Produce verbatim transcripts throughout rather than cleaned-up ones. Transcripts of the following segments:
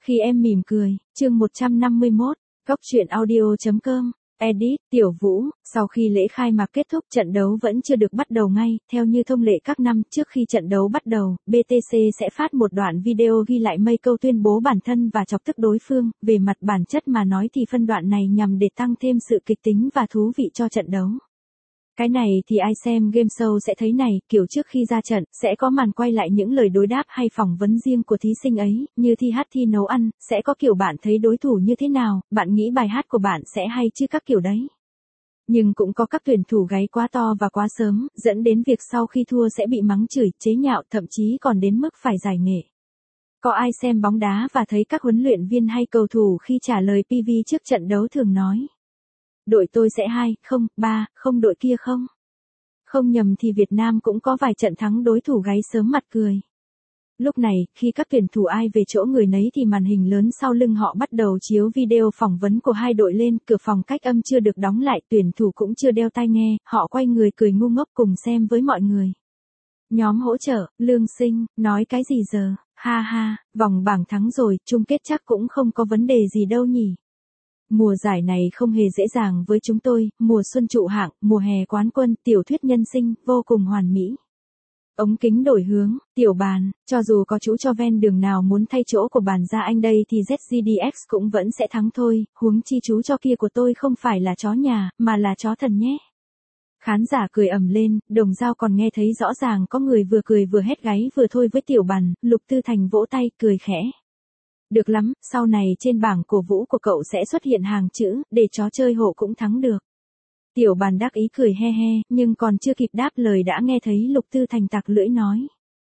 Khi em mỉm cười, chương một trăm năm mươi mốt, góc truyện audio.com, edit, Tiểu Vũ, sau khi lễ khai mạc kết thúc trận đấu vẫn chưa được bắt đầu ngay, theo như thông lệ các năm trước khi trận đấu bắt đầu, bê tê xê sẽ phát một đoạn video ghi lại mấy câu tuyên bố bản thân và chọc tức đối phương, về mặt bản chất mà nói thì phân đoạn này nhằm để tăng thêm sự kịch tính và thú vị cho trận đấu. Cái này thì ai xem game show sẽ thấy này, kiểu trước khi ra trận, sẽ có màn quay lại những lời đối đáp hay phỏng vấn riêng của thí sinh ấy, như thi hát thi nấu ăn, sẽ có kiểu bạn thấy đối thủ như thế nào, bạn nghĩ bài hát của bạn sẽ hay chứ các kiểu đấy. Nhưng cũng có các tuyển thủ gáy quá to và quá sớm, dẫn đến việc sau khi thua sẽ bị mắng chửi, chế nhạo, thậm chí còn đến mức phải giải nghệ. Có ai xem bóng đá và thấy các huấn luyện viên hay cầu thủ khi trả lời pê vê trước trận đấu thường nói: đội tôi sẽ hai, không, ba, không đội kia không? Không nhầm thì Việt Nam cũng có vài trận thắng đối thủ gáy sớm mặt cười. Lúc này, khi các tuyển thủ ai về chỗ người nấy thì màn hình lớn sau lưng họ bắt đầu chiếu video phỏng vấn của hai đội lên, cửa phòng cách âm chưa được đóng lại, tuyển thủ cũng chưa đeo tai nghe, họ quay người cười ngu ngốc cùng xem với mọi người. Nhóm hỗ trợ, Lương Sinh, nói cái gì giờ, ha ha, vòng bảng thắng rồi, chung kết chắc cũng không có vấn đề gì đâu nhỉ. Mùa giải này không hề dễ dàng với chúng tôi, mùa xuân trụ hạng, mùa hè quán quân, tiểu thuyết nhân sinh, vô cùng hoàn mỹ. Ống kính đổi hướng, Tiểu Bàn, cho dù có chú cho ven đường nào muốn thay chỗ của Bàn ra anh đây thì Z G D X cũng vẫn sẽ thắng thôi, huống chi chú cho kia của tôi không phải là chó nhà, mà là chó thần nhé. Khán giả cười ầm lên, Đồng Dao còn nghe thấy rõ ràng có người vừa cười vừa hét gáy vừa thôi với Tiểu Bàn, Lục Tư Thành vỗ tay, cười khẽ. Được lắm, sau này trên bảng cổ vũ của cậu sẽ xuất hiện hàng chữ, để chó chơi hộ cũng thắng được. Tiểu Bàn đắc ý cười he he, nhưng còn chưa kịp đáp lời đã nghe thấy Lục Tư Thành tặc lưỡi nói.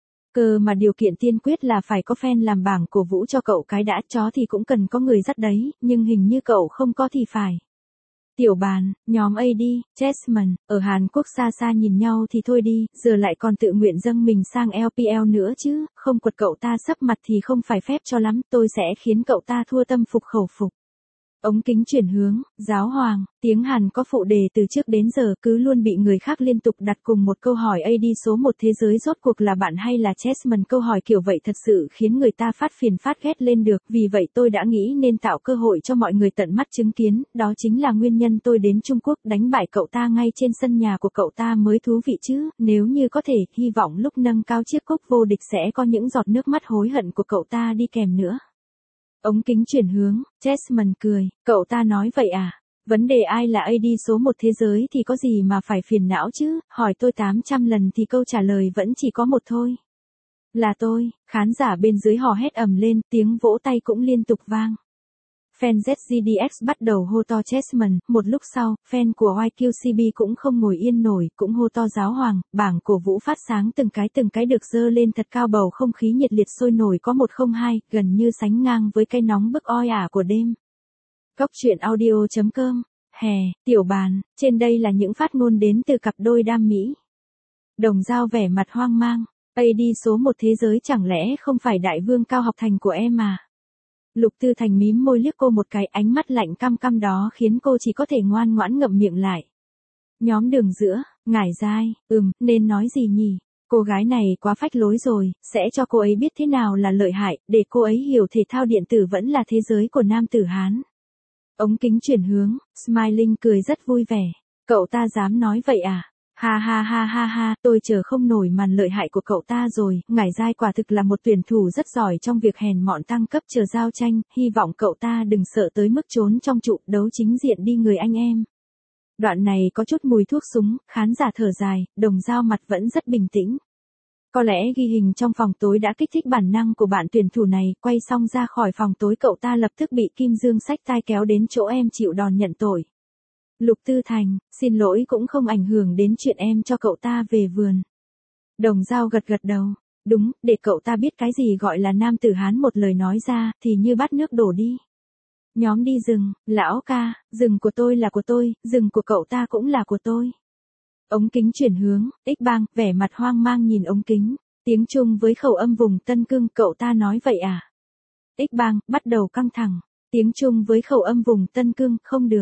Cơ mà điều kiện tiên quyết là phải có fan làm bảng cổ vũ cho cậu cái đã, chó thì cũng cần có người dắt đấy, nhưng hình như cậu không có thì phải. Tiểu Bàn, nhóm a đê, Chessman, ở Hàn Quốc xa xa nhìn nhau thì thôi đi, giờ lại còn tự nguyện dâng mình sang lờ pê lờ nữa chứ, không quật cậu ta sấp mặt thì không phải phép cho lắm, tôi sẽ khiến cậu ta thua tâm phục khẩu phục. Ống kính chuyển hướng, Giáo Hoàng, tiếng Hàn có phụ đề từ trước đến giờ cứ luôn bị người khác liên tục đặt cùng một câu hỏi a đê số một thế giới rốt cuộc là bạn hay là Chessman, câu hỏi kiểu vậy thật sự khiến người ta phát phiền phát ghét lên được, vì vậy tôi đã nghĩ nên tạo cơ hội cho mọi người tận mắt chứng kiến, đó chính là nguyên nhân tôi đến Trung Quốc đánh bại cậu ta ngay trên sân nhà của cậu ta mới thú vị chứ, nếu như có thể, hy vọng lúc nâng cao chiếc cúp vô địch sẽ có những giọt nước mắt hối hận của cậu ta đi kèm nữa. Ống kính chuyển hướng, Chessman cười, cậu ta nói vậy à? Vấn đề ai là a đê số một thế giới thì có gì mà phải phiền não chứ, hỏi tôi tám trăm lần thì câu trả lời vẫn chỉ có một thôi. Là tôi, khán giả bên dưới hò hét ầm lên, tiếng vỗ tay cũng liên tục vang. Fan Z G D X bắt đầu hô to Chessman, một lúc sau, fan của Y Q C B cũng không ngồi yên nổi, cũng hô to Giáo Hoàng, bảng cổ vũ phát sáng từng cái từng cái được dơ lên thật cao, bầu không khí nhiệt liệt sôi nổi có một không hai, gần như sánh ngang với cái nóng bức oi ả của đêm. Góc truyện audio.com, hè, Tiểu Bàn, trên đây là những phát ngôn đến từ cặp đôi đam mỹ. Đồng Dao vẻ mặt hoang mang, a đê số một thế giới chẳng lẽ không phải đại vương Cao Học Thành của em à? Lục Tư Thành mím môi liếc cô một cái, ánh mắt lạnh căm căm đó khiến cô chỉ có thể ngoan ngoãn ngậm miệng lại. Nhóm đường giữa, Ngải Giai, ừm, nên nói gì nhỉ? Cô gái này quá phách lối rồi, sẽ cho cô ấy biết thế nào là lợi hại, để cô ấy hiểu thể thao điện tử vẫn là thế giới của nam tử Hán. Ống kính chuyển hướng, Smiling cười rất vui vẻ. Cậu ta dám nói vậy à? Ha ha ha ha ha, tôi chờ không nổi màn lợi hại của cậu ta rồi, Ngải Giai quả thực là một tuyển thủ rất giỏi trong việc hèn mọn tăng cấp chờ giao tranh, hy vọng cậu ta đừng sợ tới mức trốn trong trụ, đấu chính diện đi người anh em. Đoạn này có chút mùi thuốc súng, khán giả thở dài, Đồng Dao mặt vẫn rất bình tĩnh. Có lẽ ghi hình trong phòng tối đã kích thích bản năng của bạn tuyển thủ này, quay xong ra khỏi phòng tối cậu ta lập tức bị Kim Dương xách tai kéo đến chỗ em chịu đòn nhận tội. Lục Tư Thành, xin lỗi cũng không ảnh hưởng đến chuyện em cho cậu ta về vườn. Đồng Dao gật gật đầu, đúng, để cậu ta biết cái gì gọi là nam tử Hán, một lời nói ra, thì như bát nước đổ đi. Nhóm đi rừng, lão ca, rừng của tôi là của tôi, rừng của cậu ta cũng là của tôi. Ống kính chuyển hướng, X Bang, vẻ mặt hoang mang nhìn ống kính, tiếng Trung với khẩu âm vùng Tân Cương, cậu ta nói vậy à? X Bang, bắt đầu căng thẳng, tiếng Trung với khẩu âm vùng Tân Cương, không được.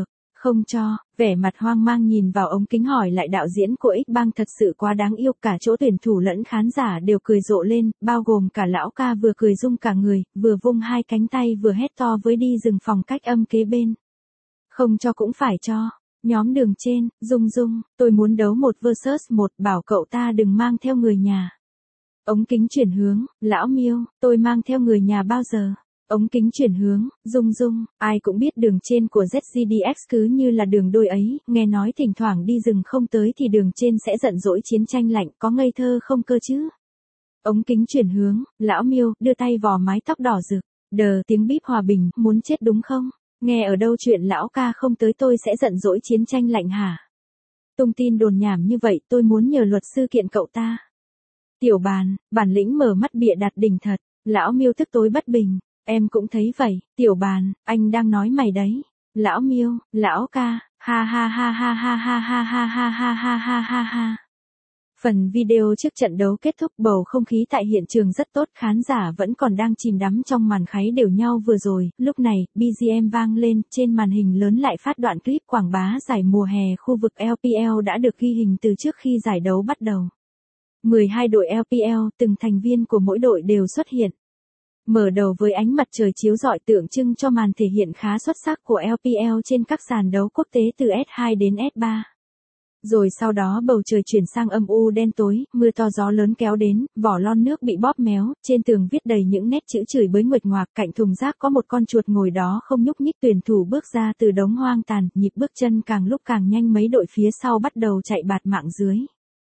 Không cho, vẻ mặt hoang mang nhìn vào ống kính hỏi lại đạo diễn của X-Bang thật sự quá đáng yêu, cả chỗ tuyển thủ lẫn khán giả đều cười rộ lên, bao gồm cả lão ca vừa cười rung cả người, vừa vung hai cánh tay vừa hét to với đi dừng phòng cách âm kế bên. Không cho cũng phải cho. Nhóm đường trên, Dung Dung, tôi muốn đấu một versus một, bảo cậu ta đừng mang theo người nhà. Ống kính chuyển hướng, lão Miêu, tôi mang theo người nhà bao giờ? Ống kính chuyển hướng, Dung Dung, ai cũng biết đường trên của Z G D X cứ như là đường đôi ấy, nghe nói thỉnh thoảng đi rừng không tới thì đường trên sẽ giận dỗi chiến tranh lạnh, có ngây thơ không cơ chứ? Ống kính chuyển hướng, lão Miêu, đưa tay vò mái tóc đỏ rực, đờ tiếng bíp hòa bình, muốn chết đúng không? Nghe ở đâu chuyện lão ca không tới tôi sẽ giận dỗi chiến tranh lạnh hả? Tung tin đồn nhảm như vậy tôi muốn nhờ luật sư kiện cậu ta. Tiểu Bàn, bản lĩnh mở mắt bịa đặt đỉnh thật, lão Miêu tức tối bất bình, em cũng thấy vậy, Tiểu Bàn, anh đang nói mày đấy. Lão Miêu, lão ca, ha ha ha ha ha ha ha ha ha ha ha ha ha ha. Phần video trước trận đấu kết thúc, bầu không khí tại hiện trường rất tốt, khán giả vẫn còn đang chìm đắm trong màn kháy đều nhau vừa rồi, lúc này, bê giê em vang lên, trên màn hình lớn lại phát đoạn clip quảng bá giải mùa hè khu vực L P L đã được ghi hình từ trước khi giải đấu bắt đầu. mười hai đội L P L, từng thành viên của mỗi đội đều xuất hiện. Mở đầu với ánh mặt trời chiếu rọi tượng trưng cho màn thể hiện khá xuất sắc của L P L trên các sàn đấu quốc tế từ S hai đến S ba. Rồi sau đó bầu trời chuyển sang âm u đen tối, mưa to gió lớn kéo đến, vỏ lon nước bị bóp méo, trên tường viết đầy những nét chữ chửi bới nguệch ngoạc, cạnh thùng rác có một con chuột ngồi đó không nhúc nhích, tuyển thủ bước ra từ đống hoang tàn, nhịp bước chân càng lúc càng nhanh, mấy đội phía sau bắt đầu chạy bạt mạng dưới.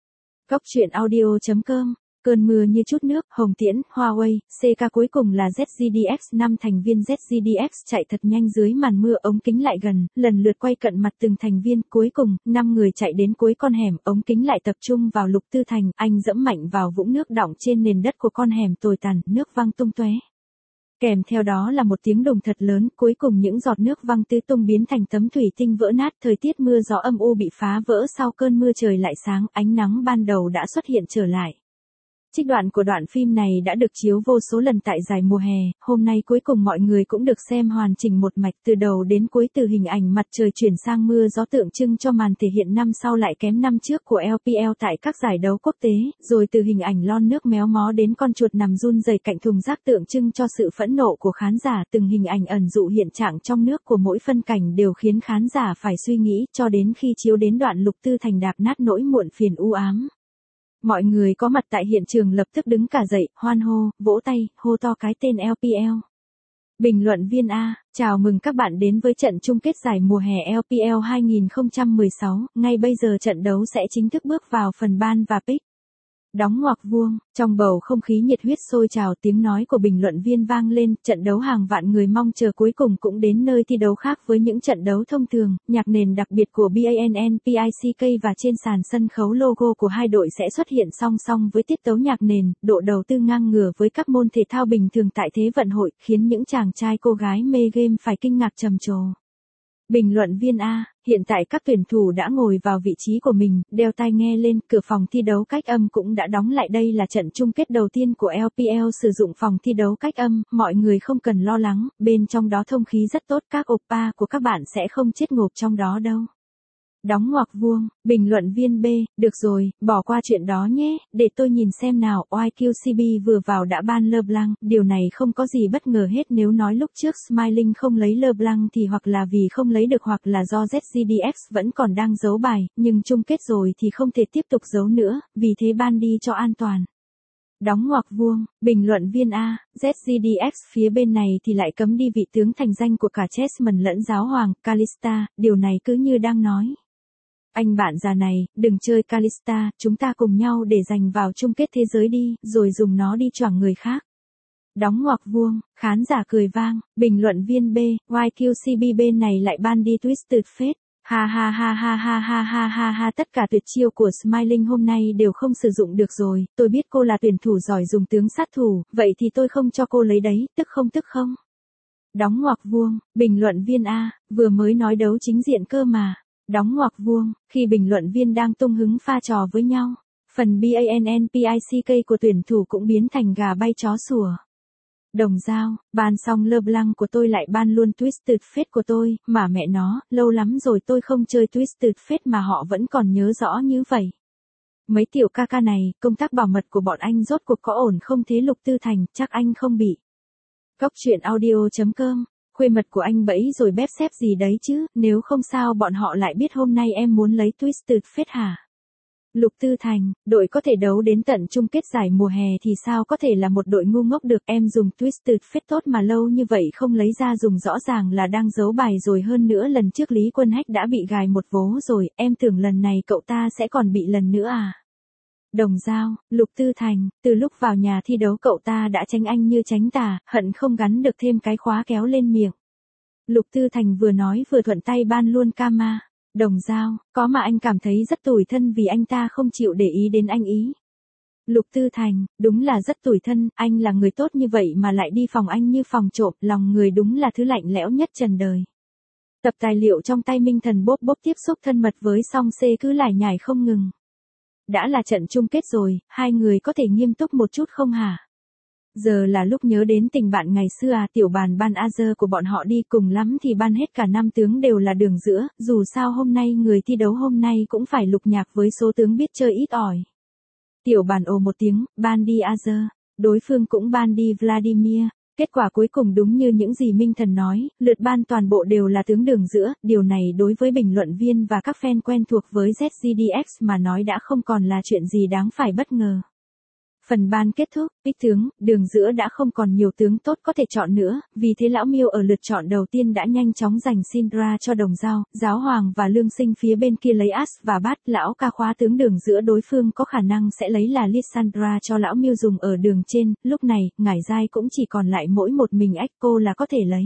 Góc truyện audio chấm com. Cơn mưa như chút nước, Hồng Tiễn, Huawei, xê ca cuối cùng là Z G D X, năm thành viên Z G D X chạy thật nhanh dưới màn mưa, ống kính lại gần, lần lượt quay cận mặt từng thành viên, cuối cùng, năm người chạy đến cuối con hẻm, ống kính lại tập trung vào Lục Tư Thành, anh dẫm mạnh vào vũng nước đọng trên nền đất của con hẻm tồi tàn, nước văng tung tóe. Kèm theo đó là một tiếng đùng thật lớn, cuối cùng những giọt nước văng tứ tung biến thành tấm thủy tinh vỡ nát, thời tiết mưa gió âm u bị phá vỡ, sau cơn mưa trời lại sáng, ánh nắng ban đầu đã xuất hiện trở lại. Trích đoạn của đoạn phim này đã được chiếu vô số lần tại giải mùa hè, hôm nay cuối cùng mọi người cũng được xem hoàn chỉnh một mạch từ đầu đến cuối, từ hình ảnh mặt trời chuyển sang mưa gió tượng trưng cho màn thể hiện năm sau lại kém năm trước của L P L tại các giải đấu quốc tế, rồi từ hình ảnh lon nước méo mó đến con chuột nằm run rẩy cạnh thùng rác tượng trưng cho sự phẫn nộ của khán giả, từng hình ảnh ẩn dụ hiện trạng trong nước của mỗi phân cảnh đều khiến khán giả phải suy nghĩ, cho đến khi chiếu đến đoạn Lục Tư Thành đạp nát nỗi muộn phiền u ám. Mọi người có mặt tại hiện trường lập tức đứng cả dậy, hoan hô, vỗ tay, hô to cái tên L P L. Bình luận viên A, chào mừng các bạn đến với trận chung kết giải mùa hè L P L hai không một sáu, ngay bây giờ trận đấu sẽ chính thức bước vào phần ban và pick. Đóng ngoặc vuông, trong bầu không khí nhiệt huyết sôi trào, tiếng nói của bình luận viên vang lên, trận đấu hàng vạn người mong chờ cuối cùng cũng đến nơi thi đấu. Khác với những trận đấu thông thường, nhạc nền đặc biệt của BANNPICK và trên sàn sân khấu logo của hai đội sẽ xuất hiện song song với tiết tấu nhạc nền, độ đầu tư ngang ngửa với các môn thể thao bình thường tại Thế vận hội, khiến những chàng trai cô gái mê game phải kinh ngạc trầm trồ. Bình luận viên A, hiện tại các tuyển thủ đã ngồi vào vị trí của mình, đeo tai nghe lên, cửa phòng thi đấu cách âm cũng đã đóng lại. Đây là trận chung kết đầu tiên của L P L sử dụng phòng thi đấu cách âm, mọi người không cần lo lắng, bên trong đó thông khí rất tốt, các oppa của các bạn sẽ không chết ngộp trong đó đâu. Đóng ngoặc vuông, bình luận viên B, được rồi, bỏ qua chuyện đó nhé, để tôi nhìn xem nào. Y Q C B vừa vào đã ban LeBlanc, điều này không có gì bất ngờ hết, nếu nói lúc trước Smiling không lấy LeBlanc thì hoặc là vì không lấy được hoặc là do Z G D X vẫn còn đang giấu bài, nhưng chung kết rồi thì không thể tiếp tục giấu nữa, vì thế ban đi cho an toàn. Đóng ngoặc vuông, bình luận viên A, Z G D X phía bên này thì lại cấm đi vị tướng thành danh của cả Chessman lẫn giáo hoàng, Kalista, điều này cứ như đang nói. Anh bạn già này, đừng chơi Kalista, chúng ta cùng nhau để giành vào chung kết thế giới đi, rồi dùng nó đi choảng người khác. Đóng ngoặc vuông, khán giả cười vang, bình luận viên B, Y Q C B bên này lại ban đi Twisted Fate. Ha ha ha ha ha ha ha ha ha, tất cả tuyệt chiêu của Smiling hôm nay đều không sử dụng được rồi, tôi biết cô là tuyển thủ giỏi dùng tướng sát thủ, vậy thì tôi không cho cô lấy đấy, tức không tức không? Đóng ngoặc vuông, bình luận viên A, vừa mới nói đấu chính diện cơ mà. Đóng ngoặc vuông, khi bình luận viên đang tung hứng pha trò với nhau, phần BANNPICK của tuyển thủ cũng biến thành gà bay chó sủa. Đồng Dao, ban xong LeBlanc của tôi lại ban luôn Twisted Fate của tôi, mà mẹ nó, lâu lắm rồi tôi không chơi Twisted Fate mà họ vẫn còn nhớ rõ như vậy. Mấy tiểu ca ca này, công tác bảo mật của bọn anh rốt cuộc có ổn không thế Lục Tư Thành, chắc anh không bị. Góc truyện audio.com, khuê mật của anh bẫy rồi bép xép gì đấy chứ, nếu không sao bọn họ lại biết hôm nay em muốn lấy Twisted Fate hả? Lục Tư Thành, đội có thể đấu đến tận chung kết giải mùa hè thì sao có thể là một đội ngu ngốc được, em dùng Twisted Fate tốt mà lâu như vậy không lấy ra dùng rõ ràng là đang giấu bài rồi, hơn nữa lần trước Lý Quân Hách đã bị gài một vố rồi, em tưởng lần này cậu ta sẽ còn bị lần nữa à? Đồng Dao, Lục Tư Thành, từ lúc vào nhà thi đấu cậu ta đã tránh anh như tránh tà, hận không gắn được thêm cái khóa kéo lên miệng. Lục Tư Thành vừa nói vừa thuận tay ban luôn Kama. Đồng Dao, có mà anh cảm thấy rất tủi thân vì anh ta không chịu để ý đến anh ý. Lục Tư Thành, đúng là rất tủi thân, anh là người tốt như vậy mà lại đi phòng anh như phòng trộm, lòng người đúng là thứ lạnh lẽo nhất trần đời. Tập tài liệu trong tay Minh Thần bốp bốp tiếp xúc thân mật với Song C cứ lải nhải không ngừng. Đã là trận chung kết rồi, hai người có thể nghiêm túc một chút không hả? Giờ là lúc nhớ đến tình bạn ngày xưa à, tiểu bàn ban Azer của bọn họ đi cùng lắm thì ban hết cả năm tướng đều là đường giữa, dù sao hôm nay người thi đấu hôm nay cũng phải lục nhạc với số tướng biết chơi ít ỏi. Tiểu bàn ồ một tiếng, ban đi Azer, đối phương cũng ban đi Vladimir. Kết quả cuối cùng đúng như những gì Minh Thần nói, lượt ban toàn bộ đều là tướng đường giữa, điều này đối với bình luận viên và các fan quen thuộc với Z G D X mà nói đã không còn là chuyện gì đáng phải bất ngờ. Phần ban kết thúc, bích tướng, đường giữa đã không còn nhiều tướng tốt có thể chọn nữa, vì thế lão Miêu ở lượt chọn đầu tiên đã nhanh chóng giành Syndra cho Đồng Dao, Giáo Hoàng và Lương Sinh phía bên kia lấy As và Bát, lão ca khóa tướng đường giữa đối phương có khả năng sẽ lấy là Lissandra cho lão Miêu dùng ở đường trên, lúc này, ngải giai cũng chỉ còn lại mỗi một mình Echo là có thể lấy.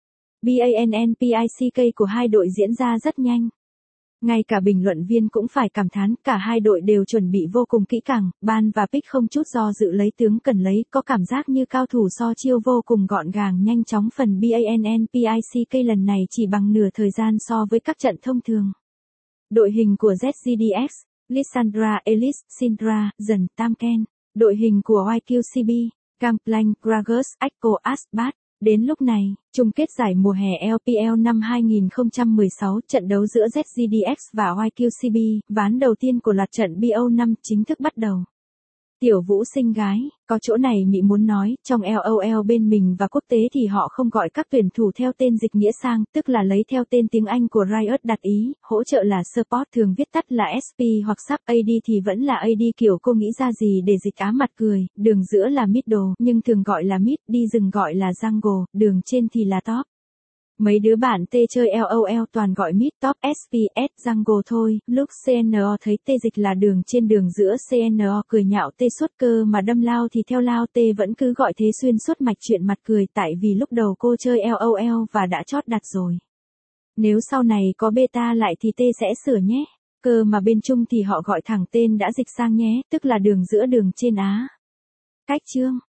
BANNPICK của hai đội diễn ra rất nhanh. Ngay cả bình luận viên cũng phải cảm thán, cả hai đội đều chuẩn bị vô cùng kỹ càng, ban và pick không chút do dự lấy tướng cần lấy, có cảm giác như cao thủ so chiêu vô cùng gọn gàng nhanh chóng. Phần BANNPICK lần này chỉ bằng nửa thời gian so với các trận thông thường. Đội hình của Z G D X, Lissandra, Elise, Syndra, Dần, Tamken. Đội hình của Y Q C B, Gangplank, Gragas, Echo, Asbat. Đến lúc này, chung kết giải mùa hè L P L năm hai không một sáu, trận đấu giữa Z G D X và Y Q C B, ván đầu tiên của loạt trận B O năm chính thức bắt đầu. Tiểu Vũ xinh gái, có chỗ này Mị muốn nói, trong L O L bên mình và quốc tế thì họ không gọi các tuyển thủ theo tên dịch nghĩa sang, tức là lấy theo tên tiếng Anh của Riot đặt ý, hỗ trợ là support thường viết tắt là S P hoặc sub A D thì vẫn là A D kiểu cô nghĩ ra gì để dịch á mặt cười, đường giữa là middle nhưng thường gọi là mid, đi rừng gọi là jungle, đường trên thì là top. Mấy đứa bạn tê chơi L O L toàn gọi mid top S P S jungle thôi, lúc C N O thấy tê dịch là đường trên đường giữa C N O cười nhạo tê suốt cơ mà đâm lao thì theo lao tê vẫn cứ gọi thế xuyên suốt mạch chuyện mặt cười tại vì lúc đầu cô chơi L O L và đã chót đặt rồi. Nếu sau này có beta lại thì tê sẽ sửa nhé, cơ mà bên Trung thì họ gọi thẳng tên đã dịch sang nhé, tức là đường giữa đường trên á. Cách chương